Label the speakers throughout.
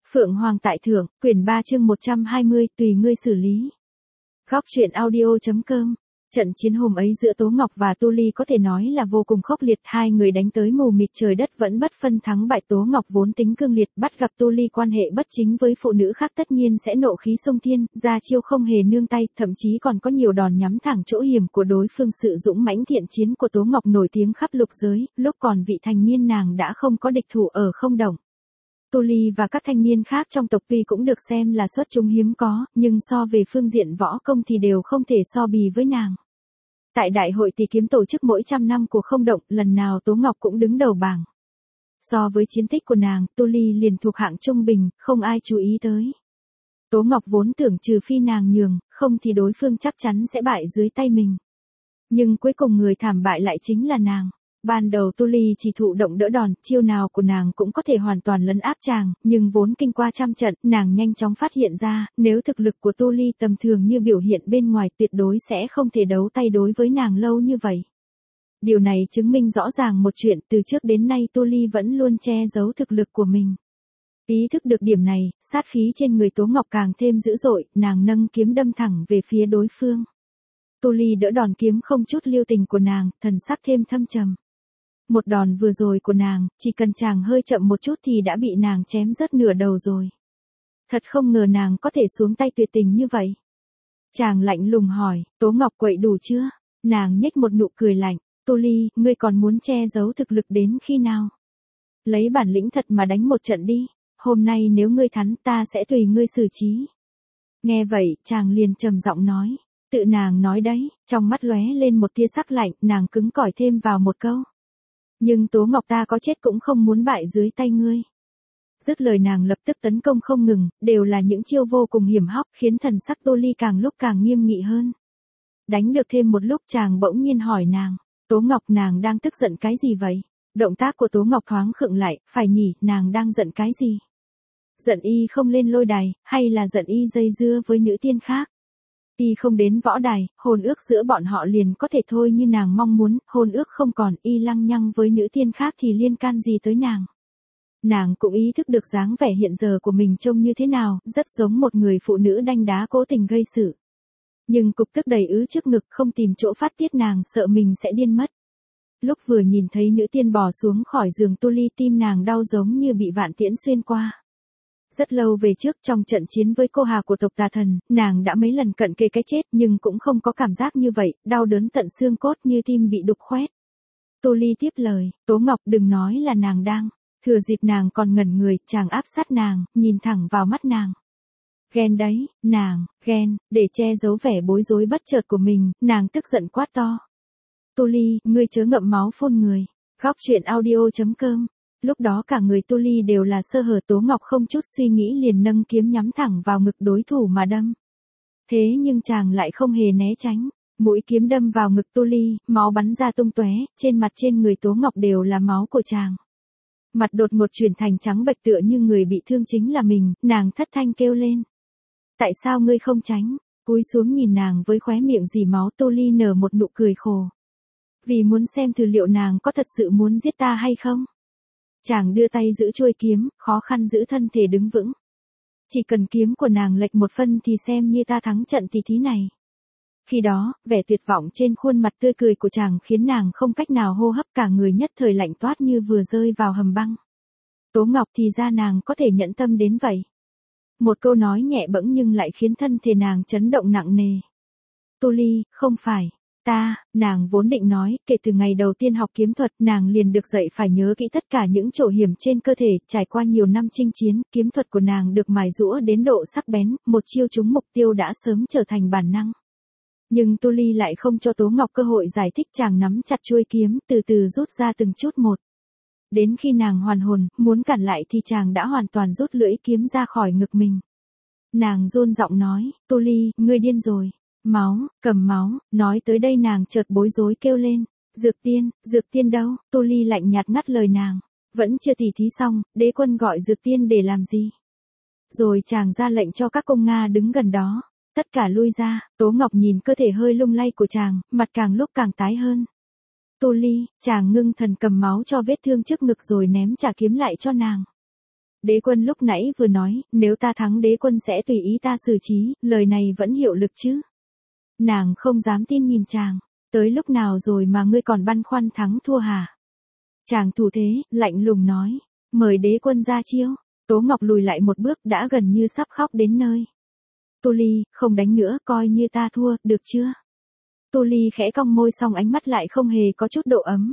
Speaker 1: Phượng Hoàng tại thượng, quyển 3 chương 120, tùy ngươi xử lý. Góc truyện audio.com. Trận chiến hôm ấy giữa Tố Ngọc và Tu Ly có thể nói là vô cùng khốc liệt, hai người đánh tới mù mịt trời đất vẫn bất phân thắng bại. Tố Ngọc vốn tính cương liệt, bắt gặp Tu Ly quan hệ bất chính với phụ nữ khác tất nhiên sẽ nộ khí xông thiên, ra chiêu không hề nương tay, thậm chí còn có nhiều đòn nhắm thẳng chỗ hiểm của đối phương. Sự dũng mãnh thiện chiến của Tố Ngọc nổi tiếng khắp lục giới, lúc còn vị thành niên nàng đã không có địch thủ ở không động. Tu Ly và các thanh niên khác trong tộc tuy cũng được xem là xuất chúng hiếm có, nhưng so về phương diện võ công thì đều không thể so bì với nàng. Tại đại hội tỷ kiếm tổ chức mỗi trăm năm của không động, lần nào Tố Ngọc cũng đứng đầu bảng. So với chiến tích của nàng, Tu Ly liền thuộc hạng trung bình, không ai chú ý tới. Tố Ngọc vốn tưởng trừ phi nàng nhường, không thì đối phương chắc chắn sẽ bại dưới tay mình. Nhưng cuối cùng người thảm bại lại chính là nàng. Ban đầu Tu Ly chỉ thụ động đỡ đòn, chiêu nào của nàng cũng có thể hoàn toàn lấn áp chàng, nhưng vốn kinh qua trăm trận, nàng nhanh chóng phát hiện ra, nếu thực lực của Tu Ly tầm thường như biểu hiện bên ngoài tuyệt đối sẽ không thể đấu tay đối với nàng lâu như vậy. Điều này chứng minh rõ ràng một chuyện, từ trước đến nay Tu Ly vẫn luôn che giấu thực lực của mình. Ý thức được điểm này, sát khí trên người Tố Ngọc càng thêm dữ dội, nàng nâng kiếm đâm thẳng về phía đối phương. Tu Ly đỡ đòn kiếm không chút lưu tình của nàng, thần sắc thêm thâm trầm. Một đòn vừa rồi của nàng, chỉ cần chàng hơi chậm một chút thì đã bị nàng chém rớt nửa đầu rồi. Thật không ngờ nàng có thể xuống tay tuyệt tình như vậy. Chàng lạnh lùng hỏi, Tố Ngọc quậy đủ chưa? Nàng nhếch một nụ cười lạnh, Tu Ly, ngươi còn muốn che giấu thực lực đến khi nào? Lấy bản lĩnh thật mà đánh một trận đi, hôm nay nếu ngươi thắng ta sẽ tùy ngươi xử trí. Nghe vậy, chàng liền trầm giọng nói, tự nàng nói đấy, trong mắt lóe lên một tia sắc lạnh, nàng cứng cỏi thêm vào một câu. Nhưng Tố Ngọc ta có chết cũng không muốn bại dưới tay ngươi. Dứt lời nàng lập tức tấn công không ngừng, đều là những chiêu vô cùng hiểm hóc, khiến thần sắc Tu Ly càng lúc càng nghiêm nghị hơn. Đánh được thêm một lúc chàng bỗng nhiên hỏi nàng, Tố Ngọc nàng đang tức giận cái gì vậy? Động tác của Tố Ngọc thoáng khựng lại, phải nhỉ, nàng đang giận cái gì? Giận y không lên lôi đài, hay là giận y dây dưa với nữ tiên khác? Y không đến võ đài, hôn ước giữa bọn họ liền có thể thôi như nàng mong muốn, hôn ước không còn, y lăng nhăng với nữ tiên khác thì liên can gì tới nàng. Nàng cũng ý thức được dáng vẻ hiện giờ của mình trông như thế nào, rất giống một người phụ nữ đanh đá cố tình gây sự. Nhưng cục tức đầy ứ trước ngực không tìm chỗ phát tiết, nàng sợ mình sẽ điên mất. Lúc vừa nhìn thấy nữ tiên bò xuống khỏi giường Tu Ly, tim nàng đau giống như bị vạn tiễn xuyên qua. Rất lâu về trước trong trận chiến với cô Hà của tộc Tà Thần, nàng đã mấy lần cận kề cái chết nhưng cũng không có cảm giác như vậy, đau đớn tận xương cốt như tim bị đục khoét. Tu Ly tiếp lời, Tố Ngọc đừng nói là nàng đang, thừa dịp nàng còn ngẩn người, chàng áp sát nàng, nhìn thẳng vào mắt nàng. Ghen đấy, nàng, ghen, để che giấu vẻ bối rối bất chợt của mình, nàng tức giận quát to. Tu Ly, ngươi chớ ngậm máu phun người. Góc truyện audio.com. Lúc đó cả người Tu Ly đều là sơ hở, Tố Ngọc không chút suy nghĩ liền nâng kiếm nhắm thẳng vào ngực đối thủ mà đâm. Thế nhưng chàng lại không hề né tránh, mũi kiếm đâm vào ngực Tu Ly, máu bắn ra tung tóe, trên mặt trên người Tố Ngọc đều là máu của chàng. Mặt đột ngột chuyển thành trắng bệch tựa như người bị thương chính là mình, nàng thất thanh kêu lên. Tại sao ngươi không tránh? Cúi xuống nhìn nàng với khóe miệng dì máu, Tu Ly nở một nụ cười khổ. Vì muốn xem thử liệu nàng có thật sự muốn giết ta hay không? Chàng đưa tay giữ chuôi kiếm, khó khăn giữ thân thể đứng vững. Chỉ cần kiếm của nàng lệch một phân thì xem như ta thắng trận tỷ thí này. Khi đó, vẻ tuyệt vọng trên khuôn mặt tươi cười của chàng khiến nàng không cách nào hô hấp, cả người nhất thời lạnh toát như vừa rơi vào hầm băng. Tố Ngọc thì ra nàng có thể nhẫn tâm đến vậy. Một câu nói nhẹ bẫng nhưng lại khiến thân thể nàng chấn động nặng nề. Tu Ly, không phải. Nàng vốn định nói, kể từ ngày đầu tiên học kiếm thuật, nàng liền được dạy phải nhớ kỹ tất cả những chỗ hiểm trên cơ thể, trải qua nhiều năm chinh chiến, kiếm thuật của nàng được mài giũa đến độ sắc bén, một chiêu trúng mục tiêu đã sớm trở thành bản năng. Nhưng Tu Ly lại không cho Tố Ngọc cơ hội giải thích, chàng nắm chặt chuôi kiếm, từ từ rút ra từng chút một. Đến khi nàng hoàn hồn, muốn cản lại thì chàng đã hoàn toàn rút lưỡi kiếm ra khỏi ngực mình. Nàng run giọng nói, Tu Ly, ngươi điên rồi. Máu, cầm máu, nói tới đây nàng chợt bối rối kêu lên, dược tiên đâu? Tu Ly lạnh nhạt ngắt lời nàng, vẫn chưa tỉ thí xong, đế quân gọi dược tiên để làm gì? Rồi chàng ra lệnh cho các công Nga đứng gần đó, tất cả lui ra. Tố Ngọc nhìn cơ thể hơi lung lay của chàng, mặt càng lúc càng tái hơn. Tu Ly, chàng ngưng thần cầm máu cho vết thương trước ngực rồi ném trả kiếm lại cho nàng. Đế Quân lúc nãy vừa nói, nếu ta thắng Đế Quân sẽ tùy ý ta xử trí, lời này vẫn hiệu lực chứ? Nàng không dám tin nhìn chàng, tới lúc nào rồi mà ngươi còn băn khoăn thắng thua hả? Chàng thủ thế, lạnh lùng nói, mời Đế Quân ra chiêu. Tố Ngọc lùi lại một bước đã gần như sắp khóc đến nơi. Tu Ly, không đánh nữa, coi như ta thua, được chưa? Tu Ly khẽ cong môi xong ánh mắt lại không hề có chút độ ấm.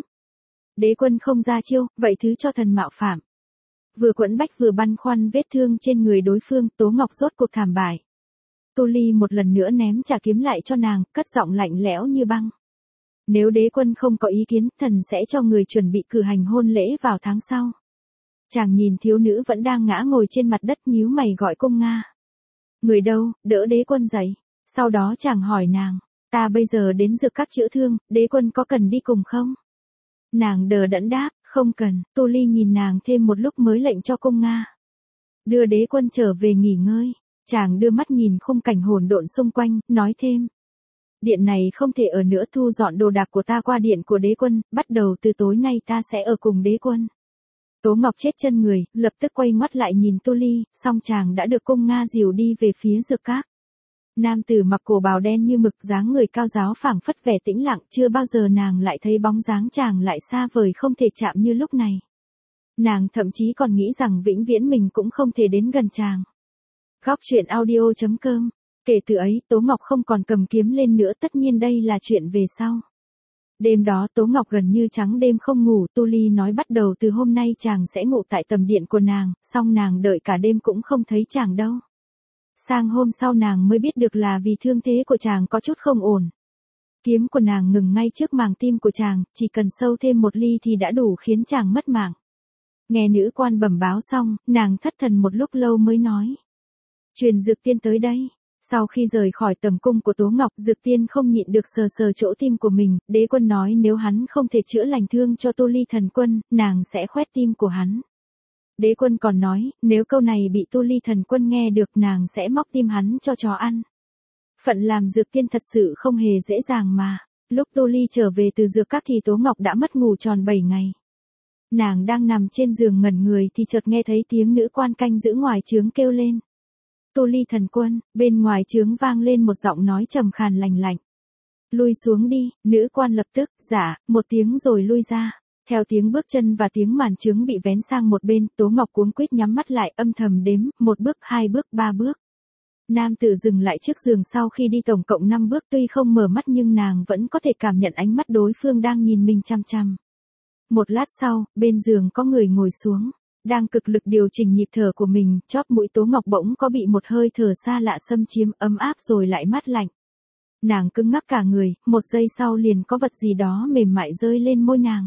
Speaker 1: Đế Quân không ra chiêu, vậy thứ cho thần mạo phạm. Vừa quẫn bách vừa băn khoăn vết thương trên người đối phương, Tố Ngọc rốt cuộc thảm bại. Tu Ly một lần nữa ném trả kiếm lại cho nàng, cất giọng lạnh lẽo như băng. Nếu Đế Quân không có ý kiến, thần sẽ cho người chuẩn bị cử hành hôn lễ vào tháng sau. Chàng nhìn thiếu nữ vẫn đang ngã ngồi trên mặt đất nhíu mày gọi Cung Nga. Người đâu, đỡ Đế Quân dậy. Sau đó chàng hỏi nàng, ta bây giờ đến dược các chữa thương, Đế Quân có cần đi cùng không? Nàng đờ đẫn đáp, không cần. Tu Ly nhìn nàng thêm một lúc mới lệnh cho Cung Nga đưa Đế Quân trở về nghỉ ngơi. Chàng đưa mắt nhìn khung cảnh hỗn độn xung quanh, nói thêm. Điện này không thể ở nữa, thu dọn đồ đạc của ta qua điện của Đế Quân, bắt đầu từ tối nay ta sẽ ở cùng Đế Quân. Tố Ngọc chết chân người, lập tức quay ngoắt lại nhìn Tu Ly, song chàng đã được Cung Nga dìu đi về phía dược các. Nam tử mặc cổ bào đen như mực, dáng người cao giáo phảng phất vẻ tĩnh lặng, chưa bao giờ nàng lại thấy bóng dáng chàng lại xa vời không thể chạm như lúc này. Nàng thậm chí còn nghĩ rằng vĩnh viễn mình cũng không thể đến gần chàng. Góc truyện audio.com. Kể từ ấy, Tố Ngọc không còn cầm kiếm lên nữa, tất nhiên đây là chuyện về sau. Đêm đó Tố Ngọc gần như trắng đêm không ngủ, Tu Ly nói bắt đầu từ hôm nay chàng sẽ ngủ tại tầm điện của nàng, song nàng đợi cả đêm cũng không thấy chàng đâu. Sang hôm sau nàng mới biết được là vì thương thế của chàng có chút không ổn. Kiếm của nàng ngừng ngay trước màng tim của chàng, chỉ cần sâu thêm một ly thì đã đủ khiến chàng mất mạng. Nghe nữ quan bẩm báo xong, nàng thất thần một lúc lâu mới nói. Truyền Dược Tiên tới đây. Sau khi rời khỏi tầm cung của Tố Ngọc, Dược Tiên không nhịn được sờ sờ chỗ tim của mình, Đế Quân nói nếu hắn không thể chữa lành thương cho Tu Ly thần quân, nàng sẽ khoét tim của hắn. Đế Quân còn nói, nếu câu này bị Tu Ly thần quân nghe được nàng sẽ móc tim hắn cho chó ăn. Phận làm Dược Tiên thật sự không hề dễ dàng mà. Lúc Tu Ly trở về từ dược các thì Tố Ngọc đã mất ngủ tròn 7 ngày. Nàng đang nằm trên giường ngẩn người thì chợt nghe thấy tiếng nữ quan canh giữ ngoài trướng kêu lên. Tu Ly thần quân, bên ngoài trướng vang lên một giọng nói trầm khàn lành lạnh. Lui xuống đi, nữ quan lập tức, dạ, một tiếng rồi lui ra. Theo tiếng bước chân và tiếng màn trướng bị vén sang một bên, Tố Ngọc cuống quýt nhắm mắt lại âm thầm đếm, 1 bước, 2 bước, 3 bước. Nam tử dừng lại trước giường sau khi đi tổng cộng 5 bước, tuy không mở mắt nhưng nàng vẫn có thể cảm nhận ánh mắt đối phương đang nhìn mình chăm chăm. Một lát sau, bên giường có người ngồi xuống. Đang cực lực điều chỉnh nhịp thở của mình, chóp mũi Tố Ngọc bỗng có bị một hơi thở xa lạ xâm chiếm, ấm áp rồi lại mát lạnh. Nàng cứng ngắc cả người, một giây sau liền có vật gì đó mềm mại rơi lên môi nàng.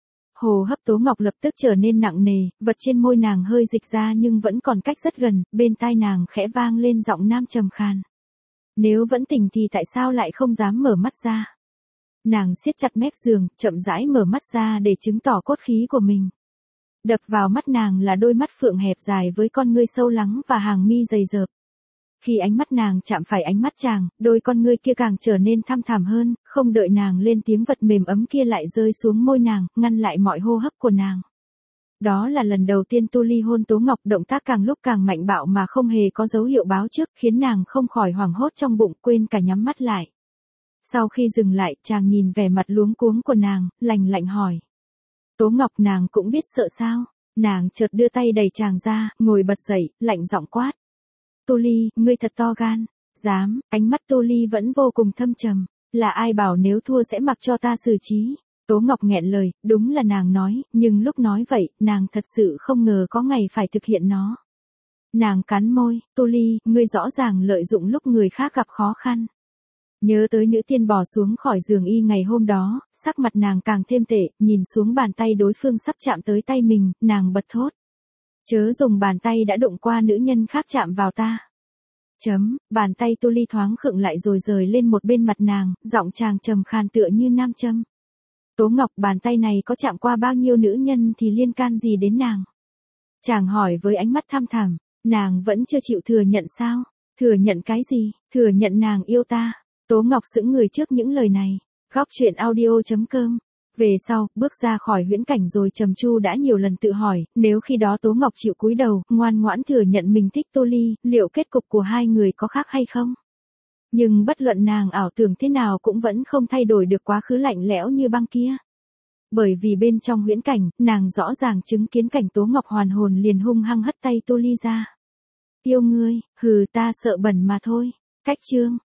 Speaker 1: Hô hấp Tố Ngọc lập tức trở nên nặng nề, vật trên môi nàng hơi dịch ra nhưng vẫn còn cách rất gần, bên tai nàng khẽ vang lên giọng nam trầm khàn. Nếu vẫn tỉnh thì tại sao lại không dám mở mắt ra? Nàng siết chặt mép giường, chậm rãi mở mắt ra để chứng tỏ cốt khí của mình. Đập vào mắt nàng là đôi mắt phượng hẹp dài với con ngươi sâu lắng và hàng mi dày dợp. Khi ánh mắt nàng chạm phải ánh mắt chàng, đôi con ngươi kia càng trở nên thăm thẳm hơn, không đợi nàng lên tiếng vật mềm ấm kia lại rơi xuống môi nàng, ngăn lại mọi hô hấp của nàng. Đó là lần đầu tiên Tu Ly hôn Tố Ngọc, động tác càng lúc càng mạnh bạo mà không hề có dấu hiệu báo trước, khiến nàng không khỏi hoảng hốt trong bụng, quên cả nhắm mắt lại. Sau khi dừng lại, chàng nhìn vẻ mặt luống cuống của nàng, lạnh lạnh hỏi. Tố Ngọc, nàng cũng biết sợ sao? Nàng chợt đưa tay đẩy chàng ra, ngồi bật dậy, lạnh giọng quát. Tu Ly, ngươi thật to gan. Dám, ánh mắt Tu Ly vẫn vô cùng thâm trầm. Là ai bảo nếu thua sẽ mặc cho ta xử trí? Tố Ngọc nghẹn lời, đúng là nàng nói, nhưng lúc nói vậy, nàng thật sự không ngờ có ngày phải thực hiện nó. Nàng cắn môi, Tu Ly, ngươi rõ ràng lợi dụng lúc người khác gặp khó khăn. Nhớ tới nữ tiên bò xuống khỏi giường y ngày hôm đó, sắc mặt nàng càng thêm tệ, nhìn xuống bàn tay đối phương sắp chạm tới tay mình, nàng bật thốt. Chớ dùng bàn tay đã đụng qua nữ nhân khác chạm vào ta. Bàn tay Tu Ly thoáng khựng lại rồi rời lên một bên mặt nàng, giọng chàng trầm khàn tựa như nam châm. Tố Ngọc, bàn tay này có chạm qua bao nhiêu nữ nhân thì liên can gì đến nàng? Chàng hỏi với ánh mắt tham thẳm, nàng vẫn chưa chịu thừa nhận sao? Thừa nhận cái gì? Thừa nhận nàng yêu ta. Tố Ngọc sững người trước những lời này. Góc truyện audio.com Về sau, bước ra khỏi huyễn cảnh rồi Trầm Chu đã nhiều lần tự hỏi, nếu khi đó Tố Ngọc chịu cúi đầu, ngoan ngoãn thừa nhận mình thích Tô Ly, liệu kết cục của hai người có khác hay không? Nhưng bất luận nàng ảo tưởng thế nào cũng vẫn không thay đổi được quá khứ lạnh lẽo như băng kia. Bởi vì bên trong huyễn cảnh, nàng rõ ràng chứng kiến cảnh Tố Ngọc hoàn hồn liền hung hăng hất tay Tô Ly ra. Yêu ngươi, hừ ta sợ bẩn mà thôi. Cách chương.